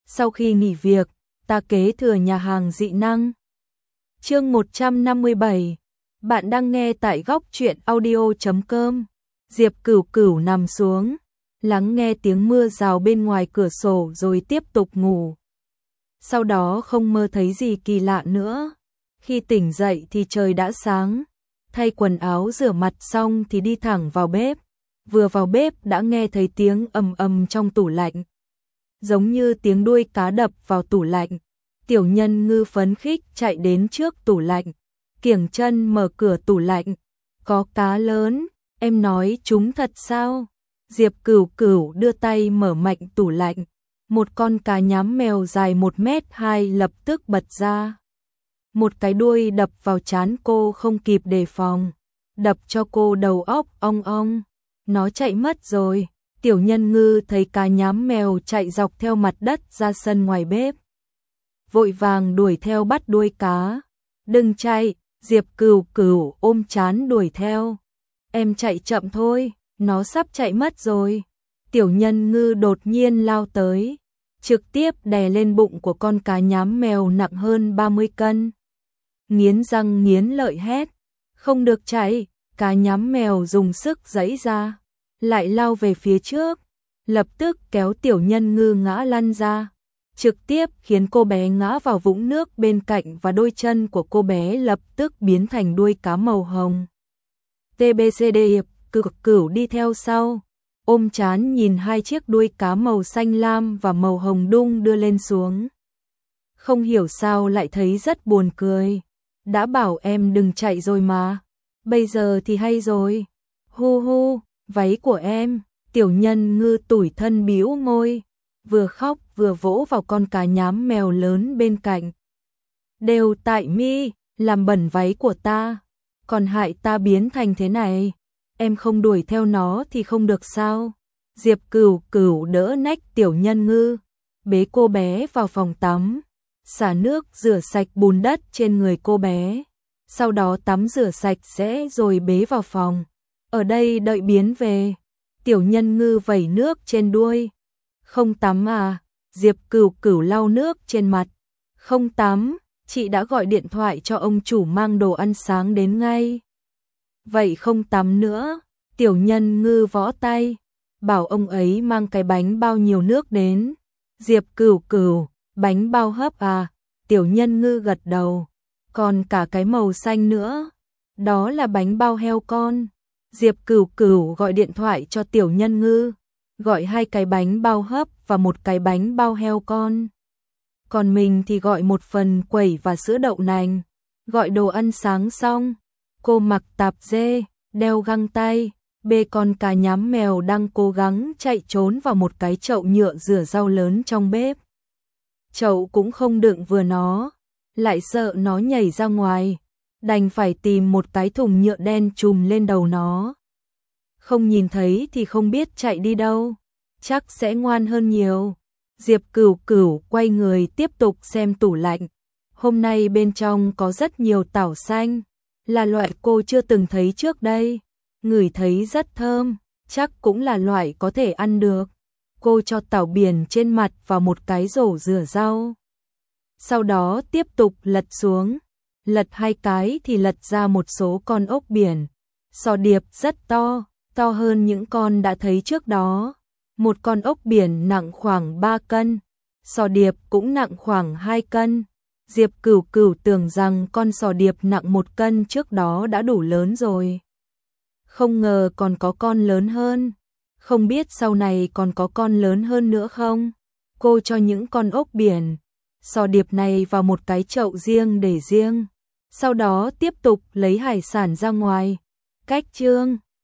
Sau khi nghỉ việc, ta kế thừa nhà hàng dị năng. Chương 157. Bạn đang nghe tại góc truyện audio.com. Diệp Cửu Cửu nằm xuống, lắng nghe tiếng mưa rào bên ngoài cửa sổ rồi tiếp tục ngủ. Sau đó không mơ thấy gì kỳ lạ nữa. Khi tỉnh dậy thì trời đã sáng, thay quần áo rửa mặt xong thì đi thẳng vào bếp. Vừa vào bếp đã nghe thấy tiếng ầm ầm trong tủ lạnh. Giống như tiếng đuôi cá đập vào tủ lạnh. Tiểu Nhân Ngư phấn khích chạy đến trước tủ lạnh, kiểng chân mở cửa tủ lạnh. Có cá lớn, em nói chúng thật sao? Diệp Cửu Cửu đưa tay mở mạnh tủ lạnh. Một con cá nhám mèo dài 1m2 lập tức bật ra. Một cái đuôi đập vào trán cô không kịp đề phòng, đập cho cô đầu óc ong ong. Nó chạy mất rồi. Tiểu Nhân Ngư thấy cá nhám mèo chạy dọc theo mặt đất ra sân ngoài bếp, vội vàng đuổi theo bắt đuôi cá. Đừng chạy, Diệp Cửu Cửu ôm trán đuổi theo. Em chạy chậm thôi, nó sắp chạy mất rồi. Tiểu Nhân Ngư đột nhiên lao tới, trực tiếp đè lên bụng của con cá nhám mèo nặng hơn 30 cân. Nghiến răng nghiến lợi hét, không được chạy. Cá nhám mèo dùng sức giãy ra, lại lao về phía trước, lập tức kéo Tiểu Nhân Ngư ngã lăn ra, trực tiếp khiến cô bé ngã vào vũng nước bên cạnh và đôi chân của cô bé lập tức biến thành đuôi cá màu hồng. TBCD Cửu Cửu đi theo sau, ôm trán nhìn hai chiếc đuôi cá màu xanh lam và màu hồng đung đưa lên xuống. Không hiểu sao lại thấy rất buồn cười. Đã bảo em đừng chạy rồi mà, bây giờ thì hay rồi. Hu hu, váy của em. Tiểu Nhân Ngư tủi thân bĩu môi, vừa khóc vừa vỗ vào con cá nhám mèo lớn bên cạnh. Đều tại mi, làm bẩn váy của ta, còn hại ta biến thành thế này. Em không đuổi theo nó thì không được sao? Diệp Cửu Cửu đỡ nách Tiểu Nhân Ngư, bế cô bé vào phòng tắm, xả nước rửa sạch bùn đất trên người cô bé. Sau đó tắm rửa sạch sẽ rồi bế vào phòng. Ở đây đợi biến về. Tiểu Nhân Ngư vẩy nước trên đuôi. Không tắm à? Diệp Cửu Cửu lau nước trên mặt. Không tắm, chị đã gọi điện thoại cho ông chủ mang đồ ăn sáng đến ngay. Vậy không tắm nữa. Tiểu Nhân Ngư võ tay, bảo ông ấy mang cái bánh bao nhiều nước đến. Diệp Cửu Cửu, bánh bao hấp à? Tiểu Nhân Ngư gật đầu. Còn cả cái màu xanh nữa, đó là bánh bao heo con. Diệp Cửu Cửu gọi điện thoại cho Tiểu Nhân Ngư, gọi 2 cái bánh bao hấp và 1 cái bánh bao heo con. Còn mình thì gọi 1 phần quẩy và sữa đậu nành. Gọi đồ ăn sáng xong, cô mặc tạp dê, đeo găng tay, bê con cá nhám mèo đang cố gắng chạy trốn vào một cái chậu nhựa rửa rau lớn trong bếp. Chậu cũng không đựng vừa nó, lại sợ nó nhảy ra ngoài, đành phải tìm một cái thùng nhựa đen trùm lên đầu nó. Không nhìn thấy thì không biết chạy đi đâu, chắc sẽ ngoan hơn nhiều. Diệp Cửu Cửu quay người tiếp tục xem tủ lạnh. Hôm nay bên trong có rất nhiều tảo xanh, là loại cô chưa từng thấy trước đây. Ngửi thấy rất thơm, chắc cũng là loại có thể ăn được. Cô cho tảo biển trên mặt vào một cái rổ rửa rau. Sau đó tiếp tục lật xuống, lật 2 cái thì lật ra một số con ốc biển. Sò điệp rất to, to hơn những con đã thấy trước đó. Một con ốc biển nặng khoảng 3 cân, sò điệp cũng nặng khoảng 2 cân. Diệp Cửu Cửu tưởng rằng con sò điệp nặng 1 cân trước đó đã đủ lớn rồi. Không ngờ còn có con lớn hơn. Không biết sau này còn có con lớn hơn nữa không? Cô cho những con ốc biển, sò điệp này vào một cái chậu riêng để riêng. Sau đó tiếp tục lấy hải sản ra ngoài. Cách chương